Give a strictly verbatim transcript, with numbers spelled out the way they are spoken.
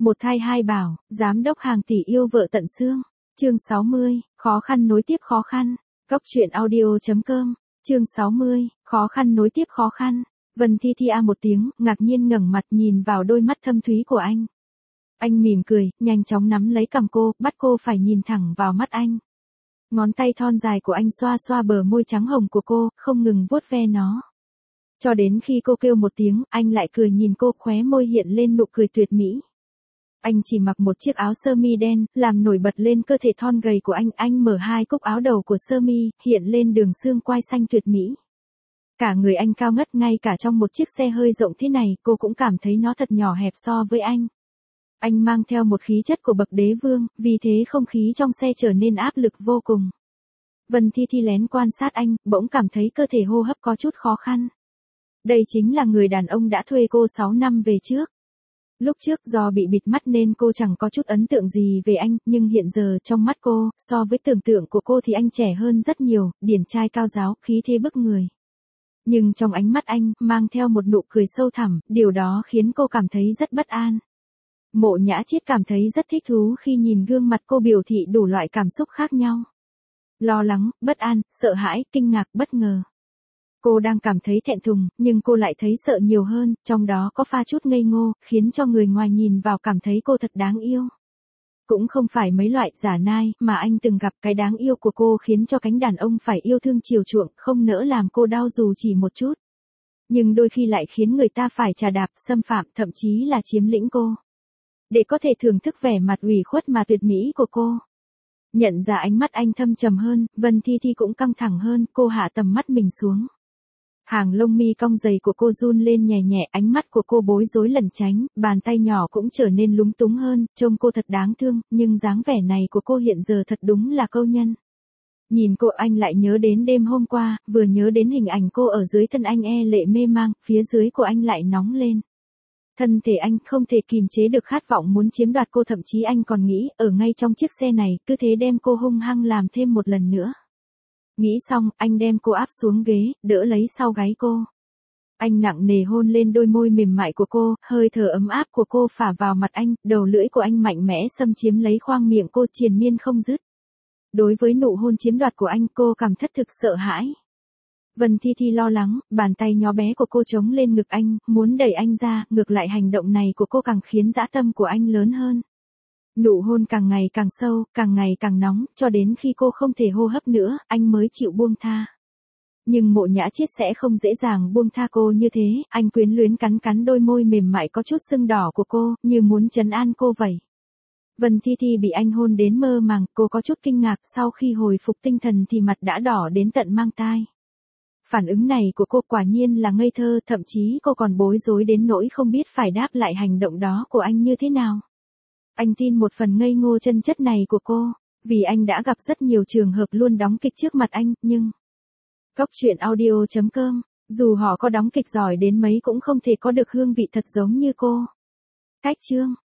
Một thai hai bảo, giám đốc hàng tỷ yêu vợ tận xương. Chương sáu mươi, khó khăn nối tiếp khó khăn. Cốc truyện audio chấm com. Chương sáu mươi, khó khăn nối tiếp khó khăn. Vân Thi Thi a một tiếng, ngạc nhiên ngẩng mặt nhìn vào đôi mắt thâm thúy của anh. Anh mỉm cười, nhanh chóng nắm lấy cằm cô, bắt cô phải nhìn thẳng vào mắt anh. Ngón tay thon dài của anh xoa xoa bờ môi trắng hồng của cô, không ngừng vuốt ve nó. Cho đến khi cô kêu một tiếng, anh lại cười nhìn cô, khóe môi hiện lên nụ cười tuyệt mỹ. Anh chỉ mặc một chiếc áo sơ mi đen, làm nổi bật lên cơ thể thon gầy của anh. Anh mở hai cúc áo đầu của sơ mi, hiện lên đường xương quai xanh tuyệt mỹ. Cả người anh cao ngất, ngay cả trong một chiếc xe hơi rộng thế này, cô cũng cảm thấy nó thật nhỏ hẹp so với anh. Anh mang theo một khí chất của bậc đế vương, vì thế không khí trong xe trở nên áp lực vô cùng. Vân Thi Thi lén quan sát anh, bỗng cảm thấy cơ thể hô hấp có chút khó khăn. Đây chính là người đàn ông đã thuê cô sáu năm về trước. Lúc trước do bị bịt mắt nên cô chẳng có chút ấn tượng gì về anh, nhưng hiện giờ trong mắt cô, so với tưởng tượng của cô thì anh trẻ hơn rất nhiều, điển trai cao ráo, khí thế bức người. Nhưng trong ánh mắt anh, mang theo một nụ cười sâu thẳm, điều đó khiến cô cảm thấy rất bất an. Mộ Nhã Chiết cảm thấy rất thích thú khi nhìn gương mặt cô biểu thị đủ loại cảm xúc khác nhau. Lo lắng, bất an, sợ hãi, kinh ngạc, bất ngờ. Cô đang cảm thấy thẹn thùng, nhưng cô lại thấy sợ nhiều hơn, trong đó có pha chút ngây ngô, khiến cho người ngoài nhìn vào cảm thấy cô thật đáng yêu. Cũng không phải mấy loại giả nai mà anh từng gặp, cái đáng yêu của cô khiến cho cánh đàn ông phải yêu thương chiều chuộng, không nỡ làm cô đau dù chỉ một chút. Nhưng đôi khi lại khiến người ta phải trà đạp, xâm phạm, thậm chí là chiếm lĩnh cô. Để có thể thưởng thức vẻ mặt ủy khuất mà tuyệt mỹ của cô. Nhận ra ánh mắt anh thâm trầm hơn, Vân Thi Thi cũng căng thẳng hơn, cô hạ tầm mắt mình xuống. Hàng lông mi cong dày của cô run lên nhẹ nhẹ, ánh mắt của cô bối rối lẩn tránh, bàn tay nhỏ cũng trở nên lúng túng hơn, trông cô thật đáng thương, nhưng dáng vẻ này của cô hiện giờ thật đúng là câu nhân. Nhìn cô anh lại nhớ đến đêm hôm qua, vừa nhớ đến hình ảnh cô ở dưới thân anh e lệ mê mang, phía dưới của anh lại nóng lên. Thân thể anh không thể kìm chế được khát vọng muốn chiếm đoạt cô, thậm chí anh còn nghĩ, ở ngay trong chiếc xe này, cứ thế đem cô hung hăng làm thêm một lần nữa. Nghĩ xong, anh đem cô áp xuống ghế, đỡ lấy sau gáy cô. Anh nặng nề hôn lên đôi môi mềm mại của cô, hơi thở ấm áp của cô phả vào mặt anh, đầu lưỡi của anh mạnh mẽ xâm chiếm lấy khoang miệng cô, triền miên không dứt. Đối với nụ hôn chiếm đoạt của anh, cô cảm thất thực sợ hãi. Vân Thi Thi lo lắng, bàn tay nhỏ bé của cô chống lên ngực anh, muốn đẩy anh ra, ngược lại hành động này của cô càng khiến dã tâm của anh lớn hơn. Nụ hôn càng ngày càng sâu, càng ngày càng nóng, cho đến khi cô không thể hô hấp nữa, anh mới chịu buông tha. Nhưng Mộ Nhã Chiết sẽ không dễ dàng buông tha cô như thế, anh quyến luyến cắn cắn đôi môi mềm mại có chút sưng đỏ của cô, như muốn trấn an cô vậy. Vân Thi Thi bị anh hôn đến mơ màng, cô có chút kinh ngạc, sau khi hồi phục tinh thần thì mặt đã đỏ đến tận mang tai. Phản ứng này của cô quả nhiên là ngây thơ, thậm chí cô còn bối rối đến nỗi không biết phải đáp lại hành động đó của anh như thế nào. Anh tin một phần ngây ngô chân chất này của cô, vì anh đã gặp rất nhiều trường hợp luôn đóng kịch trước mặt anh, nhưng... Cốc truyện audio chấm com, dù họ có đóng kịch giỏi đến mấy cũng không thể có được hương vị thật giống như cô. Cách chương